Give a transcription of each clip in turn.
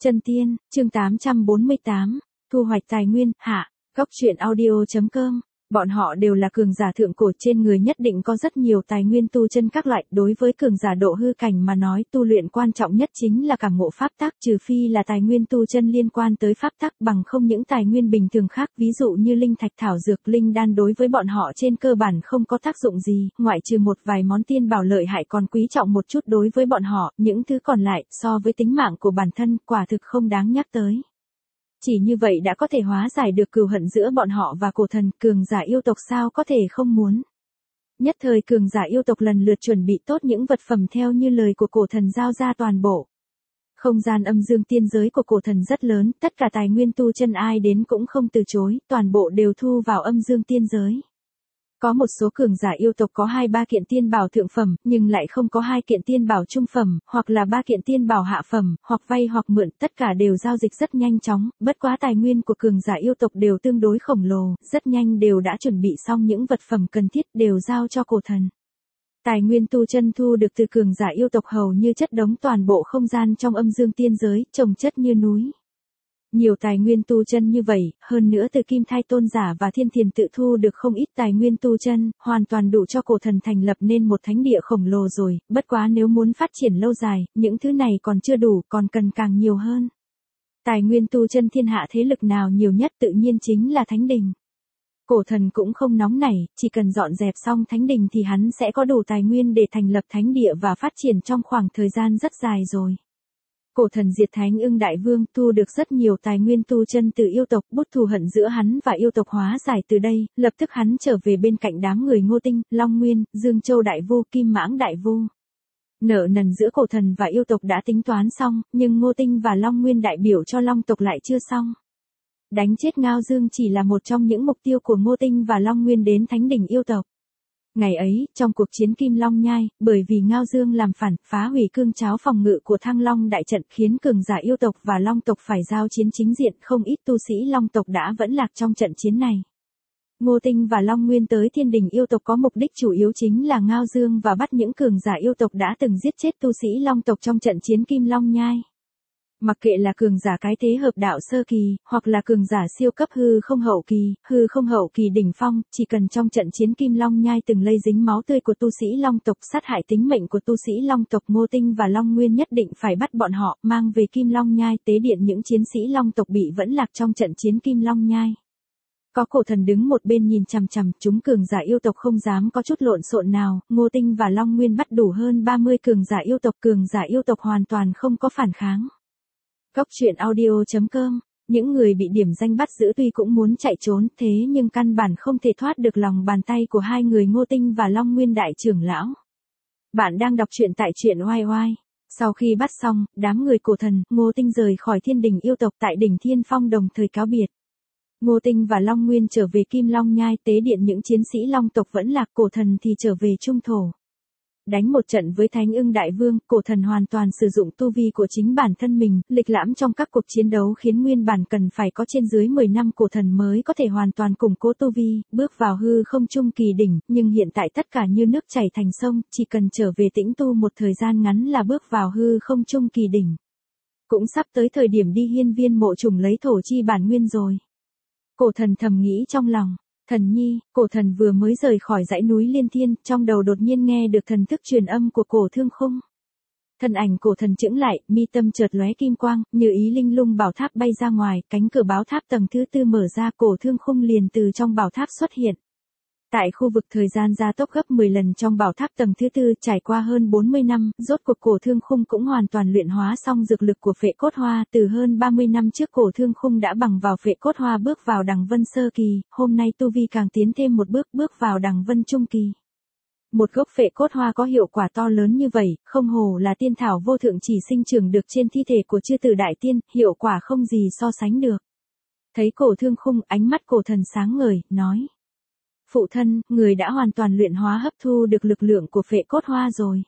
Chân tiên, chương 848, thu hoạch tài nguyên, hạ, góc truyện audio.com. Bọn họ đều là cường giả thượng cổ, trên người nhất định có rất nhiều tài nguyên tu chân các loại. Đối với cường giả độ hư cảnh mà nói, tu luyện quan trọng nhất chính là cảm ngộ pháp tắc, trừ phi là tài nguyên tu chân liên quan tới pháp tắc, bằng không những tài nguyên bình thường khác, ví dụ như linh thạch, thảo dược, linh đan đối với bọn họ trên cơ bản không có tác dụng gì, ngoại trừ một vài món tiên bảo lợi hại còn quý trọng một chút đối với bọn họ, những thứ còn lại so với tính mạng của bản thân quả thực không đáng nhắc tới. Chỉ như vậy đã có thể hóa giải được cừu hận giữa bọn họ và cổ thần, cường giả yêu tộc sao có thể không muốn. Nhất thời cường giả yêu tộc lần lượt chuẩn bị tốt những vật phẩm theo như lời của cổ thần giao ra toàn bộ. Không gian âm dương tiên giới của cổ thần rất lớn, tất cả tài nguyên tu chân ai đến cũng không từ chối, toàn bộ đều thu vào âm dương tiên giới. Có một số cường giả yêu tộc có 2-3 kiện tiên bảo thượng phẩm, nhưng lại không có 2 kiện tiên bảo trung phẩm, hoặc là 3 kiện tiên bảo hạ phẩm, hoặc vay hoặc mượn, tất cả đều giao dịch rất nhanh chóng, bất quá tài nguyên của cường giả yêu tộc đều tương đối khổng lồ, rất nhanh đều đã chuẩn bị xong những vật phẩm cần thiết đều giao cho cổ thần. Tài nguyên tu chân thu được từ cường giả yêu tộc hầu như chất đống toàn bộ không gian trong âm dương tiên giới, chồng chất như núi. Nhiều tài nguyên tu chân như vậy, hơn nữa từ Kim Thai Tôn giả và Thiên Thiền tự thu được không ít tài nguyên tu chân, hoàn toàn đủ cho cổ thần thành lập nên một thánh địa khổng lồ rồi, bất quá nếu muốn phát triển lâu dài, những thứ này còn chưa đủ, còn cần càng nhiều hơn. Tài nguyên tu chân thiên hạ thế lực nào nhiều nhất tự nhiên chính là thánh đình. Cổ thần cũng không nóng nảy, chỉ cần dọn dẹp xong thánh đình thì hắn sẽ có đủ tài nguyên để thành lập thánh địa và phát triển trong khoảng thời gian rất dài rồi. Cổ thần diệt Thánh Ưng Đại Vương, thu được rất nhiều tài nguyên tu chân từ yêu tộc, bút thù hận giữa hắn và yêu tộc hóa giải từ đây, lập tức hắn trở về bên cạnh đám người Ngô Tinh, Long Nguyên, Dương Châu Đại Vu, Kim Mãng Đại Vu. Nợ nần giữa cổ thần và yêu tộc đã tính toán xong, nhưng Ngô Tinh và Long Nguyên đại biểu cho Long tộc lại chưa xong. Đánh chết Ngao Dương chỉ là một trong những mục tiêu của Ngô Tinh và Long Nguyên đến thánh đỉnh yêu tộc. Ngày ấy, trong cuộc chiến Kim Long Nhai, bởi vì Ngao Dương làm phản, phá hủy cương cháo phòng ngự của Thăng Long đại trận khiến cường giả yêu tộc và Long tộc phải giao chiến chính diện, không ít tu sĩ Long tộc đã vẫn lạc trong trận chiến này. Ngô Tinh và Long Nguyên tới thiên đình yêu tộc có mục đích chủ yếu chính là Ngao Dương và bắt những cường giả yêu tộc đã từng giết chết tu sĩ Long tộc trong trận chiến Kim Long Nhai. Mặc kệ là cường giả cái thế hợp đạo sơ kỳ, hoặc là cường giả siêu cấp hư không hậu kỳ đỉnh phong, chỉ cần trong trận chiến Kim Long Nhai từng lây dính máu tươi của tu sĩ Long tộc, sát hại tính mệnh của tu sĩ Long tộc, Ngô Tinh và Long Nguyên nhất định phải bắt bọn họ, mang về Kim Long Nhai tế điện những chiến sĩ Long tộc bị vẫn lạc trong trận chiến Kim Long Nhai. Có cổ thần đứng một bên nhìn chằm chằm, chúng cường giả yêu tộc không dám có chút lộn xộn nào, Ngô Tinh và Long Nguyên bắt đủ hơn 30 cường giả yêu tộc hoàn toàn không có phản kháng. Góc truyện audio.com, những người bị điểm danh bắt giữ tuy cũng muốn chạy trốn, thế nhưng căn bản không thể thoát được lòng bàn tay của hai người Ngô Tinh và Long Nguyên đại trưởng lão. Bạn đang đọc truyện tại truyện oai oai. Sau khi bắt xong, đám người cổ thần, Ngô Tinh rời khỏi thiên đình yêu tộc tại đỉnh Thiên Phong đồng thời cáo biệt. Ngô Tinh và Long Nguyên trở về Kim Long Nhai tế điện những chiến sĩ Long tộc vẫn lạc, cổ thần thì trở về Trung Thổ. Đánh một trận với Thánh Ưng Đại Vương, cổ thần hoàn toàn sử dụng tu vi của chính bản thân mình, lịch lãm trong các cuộc chiến đấu khiến nguyên bản cần phải có trên dưới 10 năm cổ thần mới có thể hoàn toàn củng cố tu vi, bước vào hư không trung kỳ đỉnh, nhưng hiện tại tất cả như nước chảy thành sông, chỉ cần trở về tĩnh tu một thời gian ngắn là bước vào hư không trung kỳ đỉnh. Cũng sắp tới thời điểm đi hiên viên mộ trùng lấy thổ chi bản nguyên rồi. Cổ thần thầm nghĩ trong lòng. Thần nhi, cổ thần vừa mới rời khỏi dãy núi Liên Thiên, trong đầu đột nhiên nghe được thần thức truyền âm của Cổ Thương Khung. Thân ảnh cổ thần chững lại, mi tâm chợt lóe kim quang, như ý linh lung bảo tháp bay ra ngoài, cánh cửa báo tháp tầng thứ 4 mở ra, Cổ Thương Khung liền từ trong bảo tháp xuất hiện. Tại khu vực thời gian gia tốc gấp 10 lần trong bảo tháp tầng thứ 4, trải qua hơn 40 năm, rốt cuộc Cổ Thương Khung cũng hoàn toàn luyện hóa xong dược lực của phệ cốt hoa, từ hơn 30 năm trước Cổ Thương Khung đã bằng vào phệ cốt hoa bước vào đằng vân sơ kỳ, hôm nay tu vi càng tiến thêm một bước, bước vào đằng vân trung kỳ. Một gốc phệ cốt hoa có hiệu quả to lớn như vậy, không hồ là tiên thảo vô thượng chỉ sinh trưởng được trên thi thể của chư tử đại tiên, hiệu quả không gì so sánh được. Thấy Cổ Thương Khung, ánh mắt cổ thần sáng ngời, nói. Phụ thân, người đã hoàn toàn luyện hóa hấp thu được lực lượng của phệ cốt hoa rồi.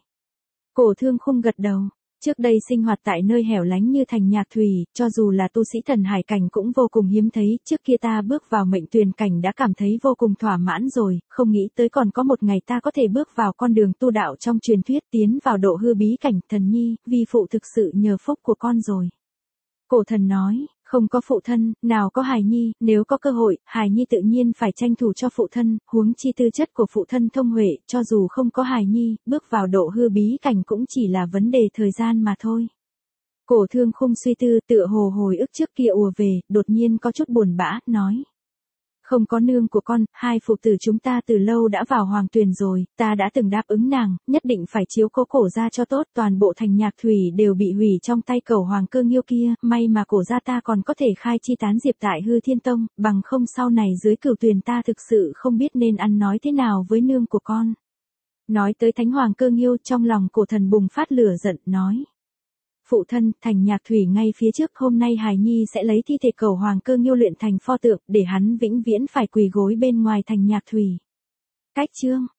Cổ Thương Khung gật đầu. Trước đây sinh hoạt tại nơi hẻo lánh như thành Nhạc Thủy, cho dù là tu sĩ thần hải cảnh cũng vô cùng hiếm thấy, trước kia ta bước vào mệnh tuyền cảnh đã cảm thấy vô cùng thỏa mãn rồi, không nghĩ tới còn có một ngày ta có thể bước vào con đường tu đạo trong truyền thuyết, tiến vào độ hư bí cảnh. Thần nhi, vi phụ thực sự nhờ phúc của con rồi. Cổ thần nói, không có phụ thân, nào có hài nhi, nếu có cơ hội, hài nhi tự nhiên phải tranh thủ cho phụ thân, huống chi tư chất của phụ thân thông huệ, cho dù không có hài nhi, bước vào độ hư bí cảnh cũng chỉ là vấn đề thời gian mà thôi. Cổ Thương Khung suy tư, tựa hồ hồi ức trước kia ùa về, đột nhiên có chút buồn bã, nói. Không có nương của con, hai phụ tử chúng ta từ lâu đã vào hoàng tuyền rồi, ta đã từng đáp ứng nàng, nhất định phải chiếu cố cổ gia cho tốt, toàn bộ thành Nhạc Thủy đều bị hủy trong tay Cẩu Hoàng Cơ Nghiêu kia, may mà cổ gia ta còn có thể khai chi tán diệp tại Hư Thiên Tông, bằng không sau này dưới Cửu Tuyền ta thực sự không biết nên ăn nói thế nào với nương của con. Nói tới Thánh Hoàng Cơ Nghiêu, trong lòng cổ thần bùng phát lửa giận, nói. Phụ thân, thành Nhạc Thủy ngay phía trước, hôm nay hài nhi sẽ lấy thi thể Cẩu Hoàng Cơ Nghiêu luyện thành pho tượng, để hắn vĩnh viễn phải quỳ gối bên ngoài thành Nhạc Thủy. Cách chương